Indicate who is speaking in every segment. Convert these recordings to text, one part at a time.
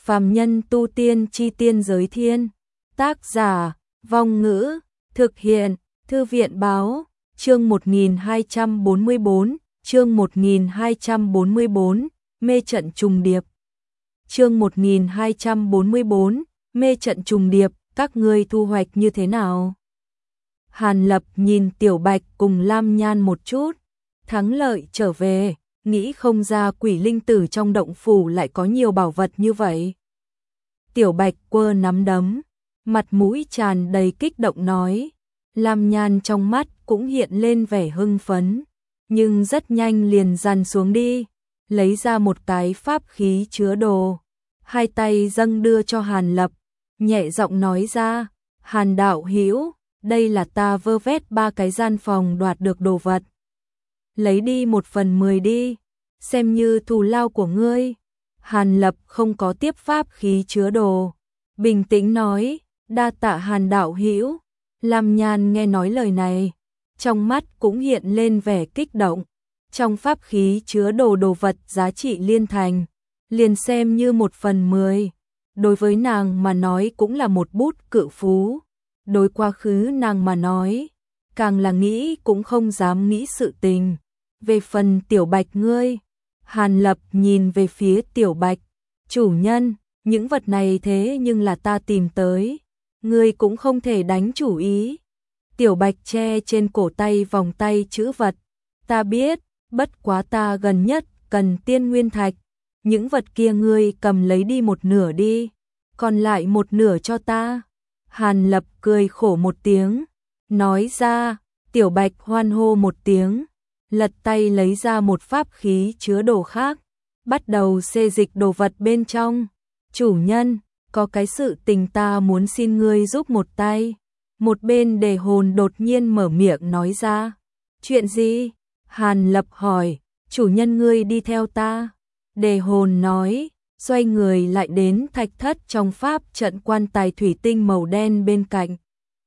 Speaker 1: Phàm nhân tu tiên chi tiên giới thiên. Tác giả, Vong Ngữ, thực hiện, Thư viện báo, chương 1244, chương 1244, mê trận trùng điệp. Chương 1244, mê trận trùng điệp, các ngươi thu hoạch như thế nào? Hàn Lập nhìn Tiểu Bạch cùng Lam Nhan một chút, thắng lợi trở về, nghĩ không ra quỷ linh tử trong động phủ lại có nhiều bảo vật như vậy. Tiểu Bạch quơ nắm đấm, mặt mũi tràn đầy kích động nói, Lam Nhan trong mắt cũng hiện lên vẻ hưng phấn, nhưng rất nhanh liền dằn xuống đi, lấy ra một cái pháp khí chứa đồ, hai tay dâng đưa cho Hàn Lập, nhẹ giọng nói ra, Hàn đạo hữu, đây là ta vơ vét 3 cái gian phòng đoạt được đồ vật. Lấy đi 1/10 đi, xem như thù lao của ngươi. Hàn Lập không có tiếp pháp khí chứa đồ, bình tĩnh nói, đa tạ Hàn đạo hữu. Lam Nhan nghe nói lời này, trong mắt cũng hiện lên vẻ kích động. Trong pháp khí chứa đồ vật giá trị liên thành, liền xem như 1/10. Đối với nàng mà nói cũng là một bút cự phú. Đối quá khứ nàng mà nói, càng là nghĩ cũng không dám nghĩ sự tình. Về phần Tiểu Bạch ngươi, Hàn Lập nhìn về phía Tiểu Bạch, chủ nhân, những vật này thế nhưng là ta tìm tới, ngươi cũng không thể đánh chủ ý. Tiểu Bạch che trên cổ tay vòng tay chữ vật, ta biết, bất quá ta gần nhất cần tiên nguyên thạch, những vật kia ngươi cầm lấy đi 1/2 đi, còn lại 1/2 cho ta. Hàn Lập cười khổ một tiếng, nói ra, Tiểu Bạch hoan hô một tiếng, lật tay lấy ra một pháp khí chứa đồ khác, bắt đầu xê dịch đồ vật bên trong. Chủ nhân, có cái sự tình ta muốn xin ngươi giúp một tay. Một bên Đề Hồn đột nhiên mở miệng nói ra. Chuyện gì? Hàn Lập hỏi, chủ nhân ngươi đi theo ta. Đề Hồn nói, xoay người lại đến thạch thất trong pháp trận quan tài thủy tinh màu đen bên cạnh.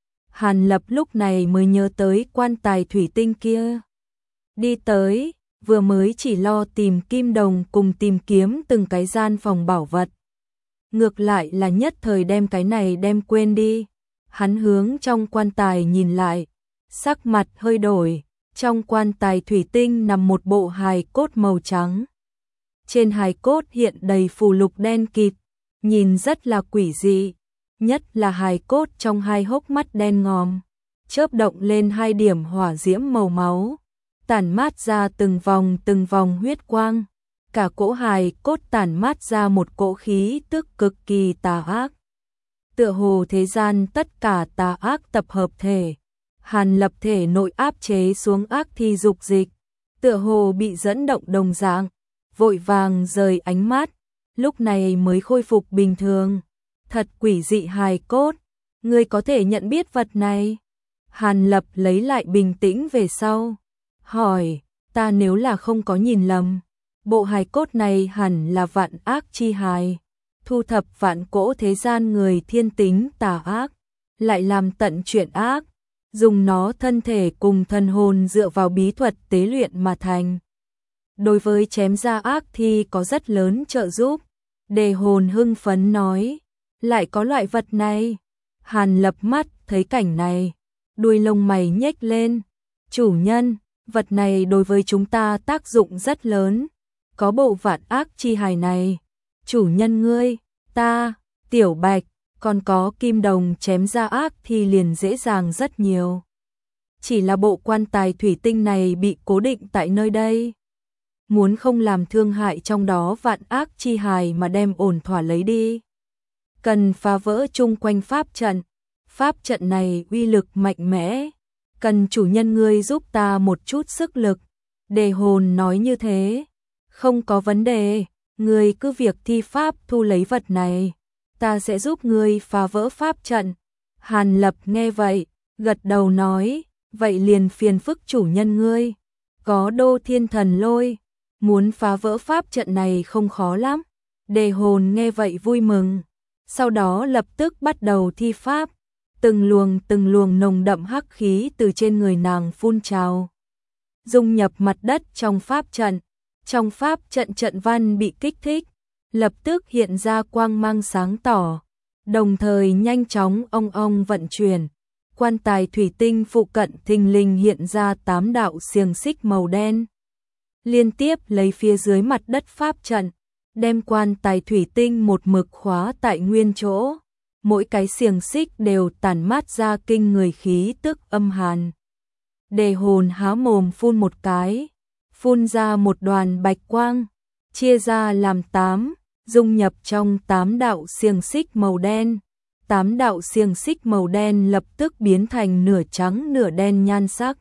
Speaker 1: Hàn Lập lúc này mới nhớ tới quan tài thủy tinh kia. Đi tới, vừa mới chỉ lo tìm kim đồng cùng tìm kiếm từng cái gian phòng bảo vật. Ngược lại là nhất thời đem cái này đem quên đi. Hắn hướng trong quan tài nhìn lại, sắc mặt hơi đổi, trong quan tài thủy tinh nằm một bộ hài cốt màu trắng. Trên hài cốt hiện đầy phù lục đen kịt, nhìn rất là quỷ dị, nhất là hài cốt trong hai hốc mắt đen ngòm, chớp động lên 2 điểm hỏa diễm màu máu, tản mát ra từng vòng huyết quang. Cả cỗ hài cốt tản mát ra một cỗ khí tức cực kỳ tà ác. Tựa hồ thế gian tất cả tà ác tập hợp thể. Hàn Lập thể nội áp chế xuống ác thi dục dịch, tựa hồ bị dẫn động đồng dạng, vội vàng rời ánh mắt, lúc này mới khôi phục bình thường. Thật quỷ dị hài cốt, ngươi có thể nhận biết vật này? Hàn Lập lấy lại bình tĩnh về sau, hỏi, ta nếu là không có nhìn lầm, bộ hài cốt này hẳn là vạn ác chi hài, thu thập vạn cỗ thế gian người thiên tính tà ác, lại làm tận chuyện ác, dùng nó thân thể cùng thần hồn dựa vào bí thuật tế luyện mà thành. Đối với chém ra ác thi có rất lớn trợ giúp. Đề Hồn hưng phấn nói, lại có loại vật này. Hàn Lập mắt thấy cảnh này, đuôi lông mày nhếch lên, chủ nhân, vật này đối với chúng ta tác dụng rất lớn. Có bộ vạn ác chi hài này, chủ nhân ngươi, ta, Tiểu Bạch, còn có kim đồng chém ra ác thì liền dễ dàng rất nhiều. Chỉ là bộ quan tài thủy tinh này bị cố định tại nơi đây. Muốn không làm thương hại trong đó vạn ác chi hài mà đem ổn thỏa lấy đi. Cần phá vỡ chung quanh pháp trận. Pháp trận này uy lực mạnh mẽ. Cần chủ nhân ngươi giúp ta một chút sức lực. Đề Hồn nói như thế. Không có vấn đề, ngươi cứ việc thi pháp thu lấy vật này, ta sẽ giúp ngươi phá vỡ pháp trận. Hàn Lập nghe vậy, gật đầu nói, vậy liền phiền phức chủ nhân ngươi. Có Đô Thiên Thần Lôi, muốn phá vỡ pháp trận này không khó lắm. Đề Hồn nghe vậy vui mừng, sau đó lập tức bắt đầu thi pháp, từng luồng nồng đậm hắc khí từ trên người nàng phun trào, dung nhập mặt đất trong pháp trận. Trong pháp trận trận văn bị kích thích, lập tức hiện ra quang mang sáng tỏ, đồng thời nhanh chóng ong vận chuyển. Quan tài thủy tinh phụ cận thình lình hiện ra 8 đạo xiềng xích màu đen, liên tiếp lấy phía dưới mặt đất pháp trận, đem quan tài thủy tinh một mực khóa tại nguyên chỗ. Mỗi cái xiềng xích đều tản mát ra kinh người khí tức âm hàn. Đề Hồn há mồm phun một cái, phun ra một đoàn bạch quang, chia ra làm 8, dung nhập trong 8 đạo xiềng xích màu đen. 8 đạo xiềng xích màu đen lập tức biến thành nửa trắng nửa đen nhan sắc,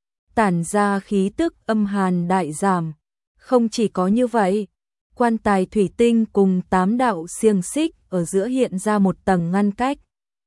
Speaker 1: tản ra khí tức âm hàn đại giảm. Không chỉ có như vậy, quan tài thủy tinh cùng 8 đạo xiềng xích ở giữa hiện ra một tầng ngăn cách,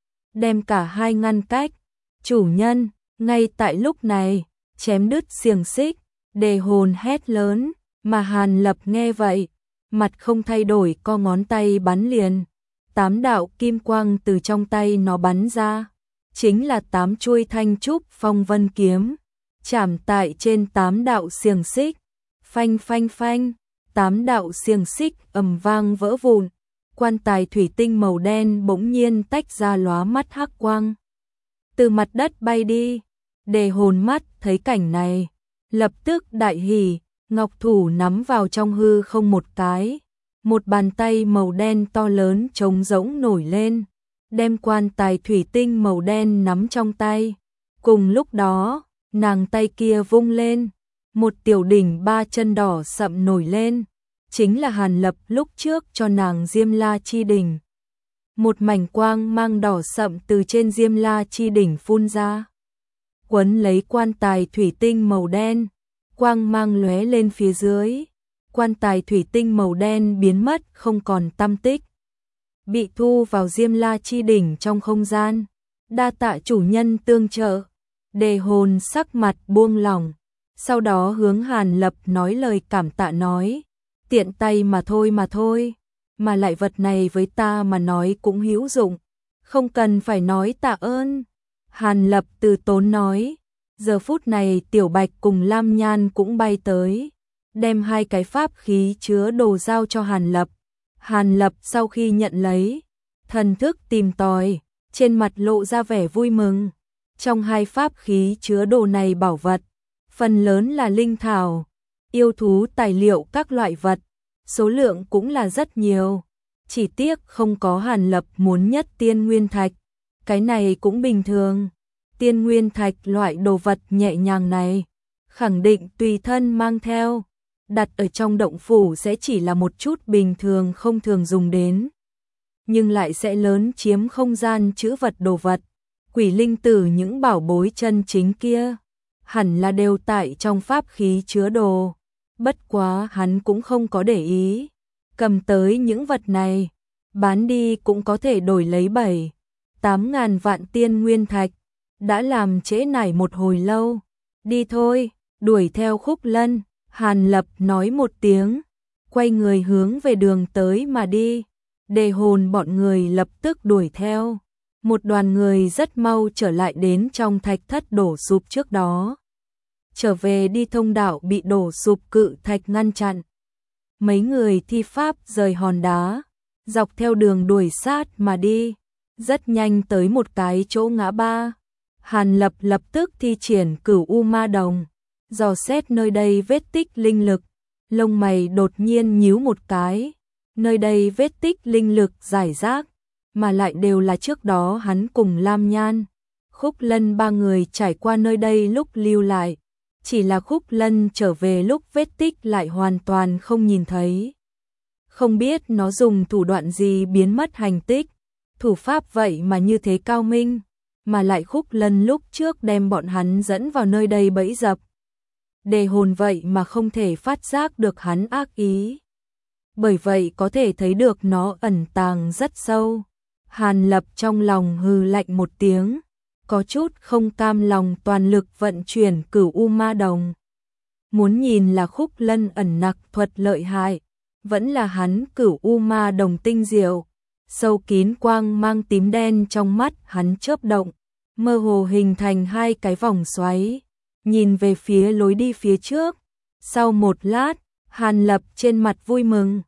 Speaker 1: đem cả hai ngăn cách. Chủ nhân, ngay tại lúc này, chém đứt xiềng xích, Đề Hồn hét lớn, mà Hàn Lập nghe vậy, mặt không thay đổi, co ngón tay bắn liền. 8 đạo kim quang từ trong tay nó bắn ra, chính là 8 chuôi thanh trúc phong vân kiếm, chạm tại trên 8 đạo xiềng xích. Phanh phanh phanh, 8 đạo xiềng xích ầm vang vỡ vụn. Quan tài thủy tinh màu đen bỗng nhiên tách ra lóa mắt hắc quang, từ mặt đất bay đi. Đề Hồn mắt thấy cảnh này, lập tức đại hỉ, ngọc thủ nắm vào trong hư không một cái, một bàn tay màu đen to lớn trống rỗng nổi lên, đem quan tài thủy tinh màu đen nắm trong tay. Cùng lúc đó, nàng tay kia vung lên, một tiểu đỉnh 3 chân đỏ sậm nổi lên, chính là Hàn Lập lúc trước cho nàng Diêm La Chi Đỉnh. Một mảnh quang mang đỏ sậm từ trên Diêm La Chi Đỉnh phun ra, quấn lấy quan tài thủy tinh màu đen, quang mang lóe lên phía dưới. Quan tài thủy tinh màu đen biến mất không còn tăm tích, bị thu vào Diêm La Chi Đỉnh trong không gian. Đa tạ chủ nhân tương trợ. Đề Hồn sắc mặt buông lỏng, sau đó hướng Hàn Lập nói lời cảm tạ, nói, tiện tay mà thôi, mà lại vật này với ta mà nói cũng hữu dụng, không cần phải nói tạ ơn. Hàn Lập từ tốn nói. Giờ phút này Tiểu Bạch cùng Lam Nhan cũng bay tới, đem 2 cái pháp khí chứa đồ giao cho Hàn Lập. Hàn Lập sau khi nhận lấy, thần thức tìm tòi, trên mặt lộ ra vẻ vui mừng. Trong 2 pháp khí chứa đồ này bảo vật, phần lớn là linh thảo, yêu thú tài liệu các loại vật, số lượng cũng là rất nhiều. Chỉ tiếc không có Hàn Lập muốn nhất tiên nguyên thạch, cái này cũng bình thường. Tiên nguyên thạch loại đồ vật nhẹ nhàng này, khẳng định tùy thân mang theo, đặt ở trong động phủ sẽ chỉ là một chút bình thường không thường dùng đến, nhưng lại sẽ lớn chiếm không gian trữ vật đồ vật. Quỷ linh tử những bảo bối chân chính kia, hẳn là đều tại trong pháp khí chứa đồ, bất quá hắn cũng không có để ý, cầm tới những vật này, bán đi cũng có thể đổi lấy 7-8 ngàn vạn tiên nguyên thạch. Đã làm trễ nải một hồi lâu, đi thôi, đuổi theo Khúc Lân. Hàn Lập nói một tiếng, quay người hướng về đường tới mà đi. Đề Hồn bọn người lập tức đuổi theo, một đoàn người rất mau trở lại đến trong thạch thất đổ sụp trước đó. Trở về đi thông đạo bị đổ sụp cự thạch ngăn chặn. Mấy người thi pháp rời hòn đá, dọc theo đường đuổi sát mà đi, rất nhanh tới một cái chỗ ngã ba. Hàn Lập lập tức thi triển Cửu U Ma Đồng, dò xét nơi đây vết tích linh lực, lông mày đột nhiên nhíu một cái. Nơi đây vết tích linh lực rải rác, mà lại đều là trước đó hắn cùng Lam Nhan, Khúc Lân 3 người trải qua nơi đây lúc lưu lại, chỉ là Khúc Lân trở về lúc vết tích lại hoàn toàn không nhìn thấy. Không biết nó dùng thủ đoạn gì biến mất hành tích, thủ pháp vậy mà như thế cao minh, mà lại Khúc Lân lúc trước đem bọn hắn dẫn vào nơi đây bẫy dập. Đề Hồn vậy mà không thể phát giác được hắn ác ý. Bởi vậy có thể thấy được nó ẩn tàng rất sâu. Hàn Lập trong lòng hừ lạnh một tiếng, có chút không cam lòng toàn lực vận chuyển Cửu U Ma Đồng. Muốn nhìn là Khúc Lân ẩn nặc thuật lợi hại, vẫn là hắn Cửu U Ma Đồng tinh diệu. Sâu kín quang mang tím đen trong mắt hắn chớp động, mơ hồ hình thành 2 cái vòng xoáy, nhìn về phía lối đi phía trước. Sau một lát, Hàn Lập trên mặt vui mừng,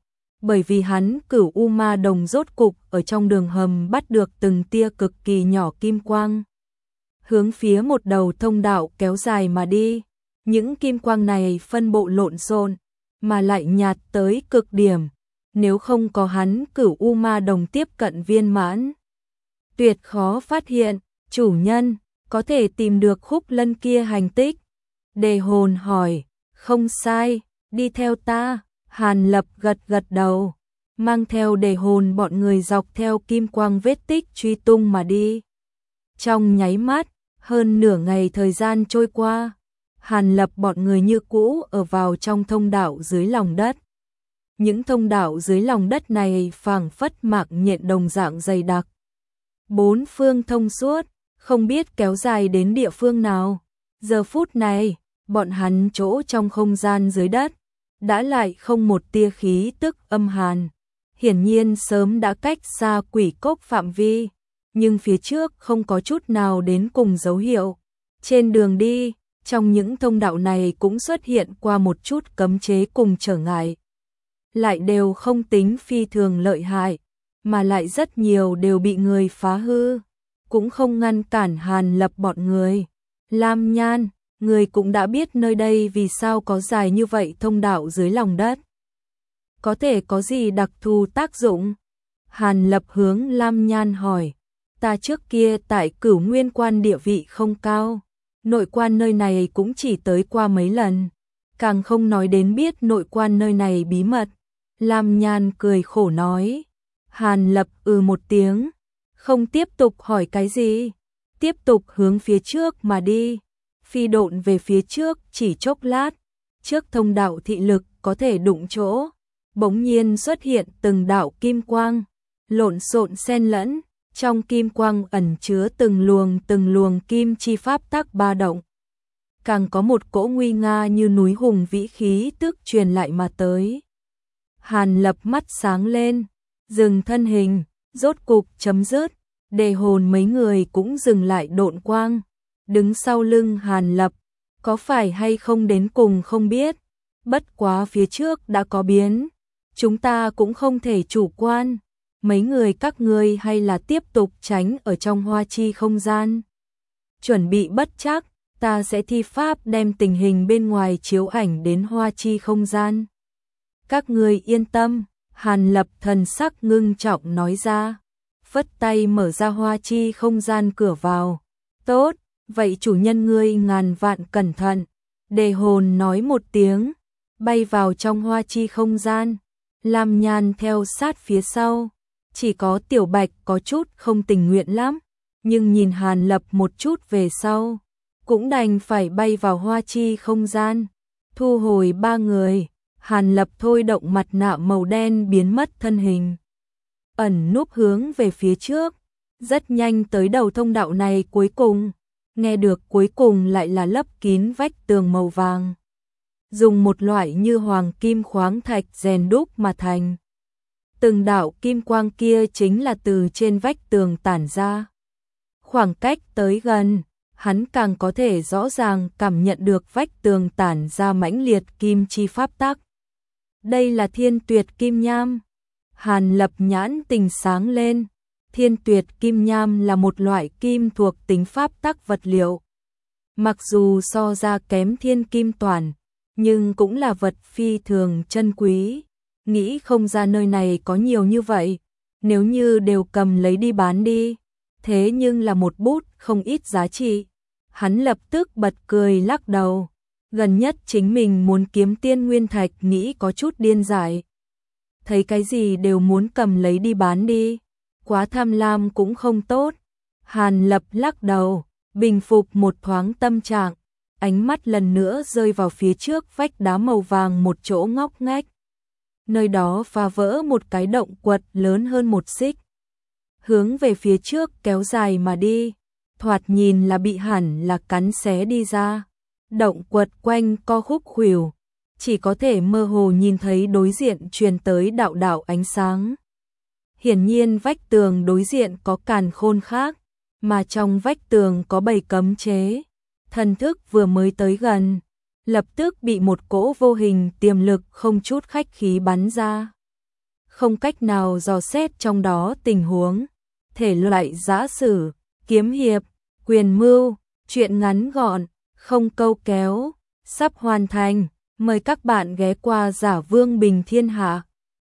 Speaker 1: bởi vì hắn Cửu U Ma Đồng rốt cục ở trong đường hầm bắt được từng tia cực kỳ nhỏ kim quang. Hướng phía một đầu thông đạo kéo dài mà đi, những kim quang này phân bộ lộn xộn, mà lại nhạt tới cực điểm, nếu không có hắn Cửu U Ma Đồng tiếp cận viên mãn, tuyệt khó phát hiện. Chủ nhân, có thể tìm được Khúc Lân kia hành tích? Đề Hồn hỏi. Không sai, đi theo ta. Hàn Lập gật gật đầu, mang theo Đề Hồn bọn người dọc theo kim quang vết tích truy tung mà đi. Trong nháy mắt, hơn nửa ngày thời gian trôi qua, Hàn Lập bọn người như cũ ở vào trong thông đạo dưới lòng đất. Những thông đạo dưới lòng đất này phảng phất mạng nhện đồng dạng dày đặc. Bốn phương thông suốt, không biết kéo dài đến địa phương nào. Giờ phút này, bọn hắn chỗ trong không gian dưới đất, đã lại không một tia khí tức âm hàn. Hiển nhiên sớm đã cách xa quỷ cốc phạm vi, nhưng phía trước không có chút nào đến cùng dấu hiệu. Trên đường đi, trong những thông đạo này cũng xuất hiện qua một chút cấm chế cùng trở ngại. Lại đều không tính phi thường lợi hại, mà lại rất nhiều đều bị người phá hư, cũng không ngăn cản Hàn Lập bọn người. Lam Nhan, người cũng đã biết nơi đây vì sao có dài như vậy thông đạo dưới lòng đất. Có thể có gì đặc thù tác dụng? Hàn Lập hướng Lam Nhan hỏi. Ta trước kia tại Cửu Nguyên Quan địa vị không cao, nội quan nơi này cũng chỉ tới qua mấy lần, càng không nói đến biết nội quan nơi này bí mật. Lam Nhan cười khổ nói. Hàn Lập một tiếng, không tiếp tục hỏi cái gì, tiếp tục hướng phía trước mà đi. Phi độn về phía trước chỉ chốc lát, trước thông đạo thị lực có thể đụng chỗ, bỗng nhiên xuất hiện từng đạo kim quang, lộn xộn xen lẫn, trong kim quang ẩn chứa từng luồng kim chi pháp tắc ba động. Càng có một cỗ nguy nga như núi hùng vĩ khí tức truyền lại mà tới. Hàn Lập mắt sáng lên, dừng thân hình, rốt cục chấm dứt. Đề Hồn mấy người cũng dừng lại độn quang, đứng sau lưng Hàn Lập, có phải hay không đến cùng không biết, bất quá phía trước đã có biến, chúng ta cũng không thể chủ quan. Mấy người các ngươi hay là tiếp tục tránh ở trong hoa chi không gian. Chuẩn bị bất chắc, ta sẽ thi pháp đem tình hình bên ngoài chiếu ảnh đến hoa chi không gian. Các ngươi yên tâm, Hàn Lập thần sắc ngưng trọng nói ra, phất tay mở ra hoa chi không gian cửa vào. Tốt, vậy chủ nhân ngươi ngàn vạn cẩn thận. Đề Hồn nói một tiếng, bay vào trong hoa chi không gian. Lam Nhan theo sát phía sau. Chỉ có Tiểu Bạch có chút không tình nguyện lắm, nhưng nhìn Hàn Lập một chút về sau, cũng đành phải bay vào hoa chi không gian. Thu hồi ba người, Hàn Lập thôi động mặt nạ màu đen biến mất thân hình, ẩn núp hướng về phía trước, rất nhanh tới đầu thông đạo này cuối cùng, nghe được cuối cùng lại là lấp kín vách tường màu vàng. Dùng một loại như hoàng kim khoáng thạch rèn đúc mà thành. Từng đạo kim quang kia chính là từ trên vách tường tản ra. Khoảng cách tới gần, hắn càng có thể rõ ràng cảm nhận được vách tường tản ra mãnh liệt kim chi pháp tắc. Đây là Thiên Tuyệt Kim Nham. Hàn Lập nhãn tình sáng lên. Thiên Tuyệt Kim Nham là một loại kim thuộc tính pháp tắc vật liệu. Mặc dù so ra kém Thiên Kim Toàn, nhưng cũng là vật phi thường chân quý. Nghĩ không ra nơi này có nhiều như vậy, nếu như đều cầm lấy đi bán đi, thế nhưng là một bút không ít giá trị. Hắn lập tức bật cười lắc đầu, gần nhất chính mình muốn kiếm tiên nguyên thạch nghĩ có chút điên dại. Thấy cái gì đều muốn cầm lấy đi bán đi, quá tham lam cũng không tốt. Hàn Lập lắc đầu, bình phục một thoáng tâm trạng, ánh mắt lần nữa rơi vào phía trước vách đá màu vàng một chỗ ngóc ngách. Nơi đó phá vỡ một cái động quật lớn hơn một xích, hướng về phía trước kéo dài mà đi, thoạt nhìn là bị hẳn là cắn xé đi ra. Động quật quanh co khúc khuỷu, chỉ có thể mơ hồ nhìn thấy đối diện truyền tới đạo đạo ánh sáng. Hiển nhiên vách tường đối diện có càn khôn khác, mà trong vách tường có bầy cấm chế. Thần thức vừa mới tới gần, lập tức bị một cỗ vô hình tiềm lực không chút khách khí bắn ra. không cách nào dò xét trong đó tình huống. Thể loại giã sử, kiếm hiệp, quyền mưu, truyện ngắn gọn, không câu kéo, sắp hoàn thành. Mời các bạn ghé qua Giả Vương Bình Thiên Hạ.